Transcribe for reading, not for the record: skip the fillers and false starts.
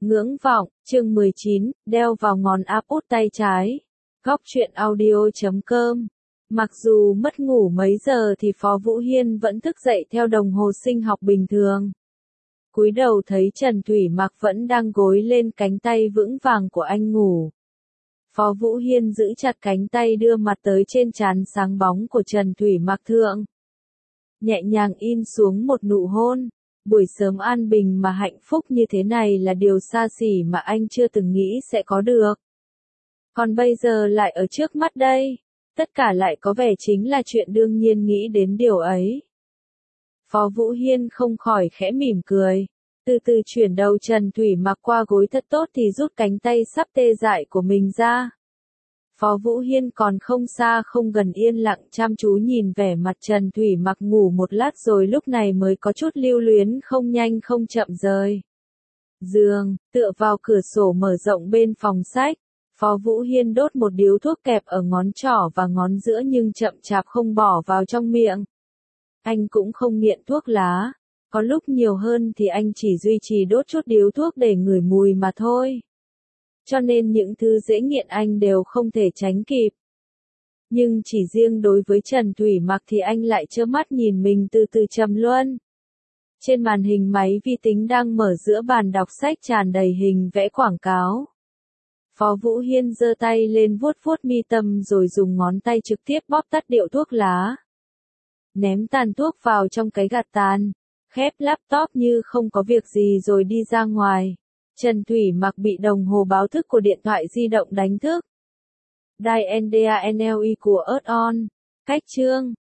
Ngưỡng vọng, chương 19, đeo vào ngón áp út tay trái. Góc truyện audio.com. Mặc dù mất ngủ mấy giờ thì Phó Vũ Hiên vẫn thức dậy theo đồng hồ sinh học bình thường. Cúi đầu thấy Trần Thủy Mặc vẫn đang gối lên cánh tay vững vàng của anh ngủ. Phó Vũ Hiên giữ chặt cánh tay đưa mặt tới trên trán sáng bóng của Trần Thủy Mặc thượng. Nhẹ nhàng in xuống một nụ hôn. Buổi sớm an bình mà hạnh phúc như thế này là điều xa xỉ mà anh chưa từng nghĩ sẽ có được. Còn bây giờ lại ở trước mắt đây. Tất cả lại có vẻ chính là chuyện đương nhiên nghĩ đến điều ấy. Phó Vũ Hiên không khỏi khẽ mỉm cười. Từ từ chuyển đầu Trần Thủy Mặc qua gối thật tốt thì rút cánh tay sắp tê dại của mình ra. Phó Vũ Hiên còn không xa không gần yên lặng chăm chú nhìn vẻ mặt Trần Thủy Mặc ngủ một lát rồi lúc này mới có chút lưu luyến không nhanh không chậm rời giường, tựa vào cửa sổ mở rộng bên phòng sách. Phó Vũ Hiên đốt một điếu thuốc kẹp ở ngón trỏ và ngón giữa nhưng chậm chạp không bỏ vào trong miệng. Anh cũng không nghiện thuốc lá. Có lúc nhiều hơn thì anh chỉ duy trì đốt chút điếu thuốc để ngửi mùi mà thôi. Cho nên những thứ dễ nghiện anh đều không thể tránh kịp. Nhưng chỉ riêng đối với Trần Thủy Mặc thì anh lại trơ mắt nhìn mình từ từ trầm luân. Trên màn hình máy vi tính đang mở giữa bàn đọc sách tràn đầy hình vẽ quảng cáo. Phó Vũ Hiên giơ tay lên vuốt vuốt mi tâm rồi dùng ngón tay trực tiếp bóp tắt điệu thuốc lá. Ném tàn thuốc vào trong cái gạt tàn, khép laptop như không có việc gì rồi đi ra ngoài. Trần Thủy Mặc bị đồng hồ báo thức của điện thoại di động đánh thức. Diane của Earth On. Cách chương.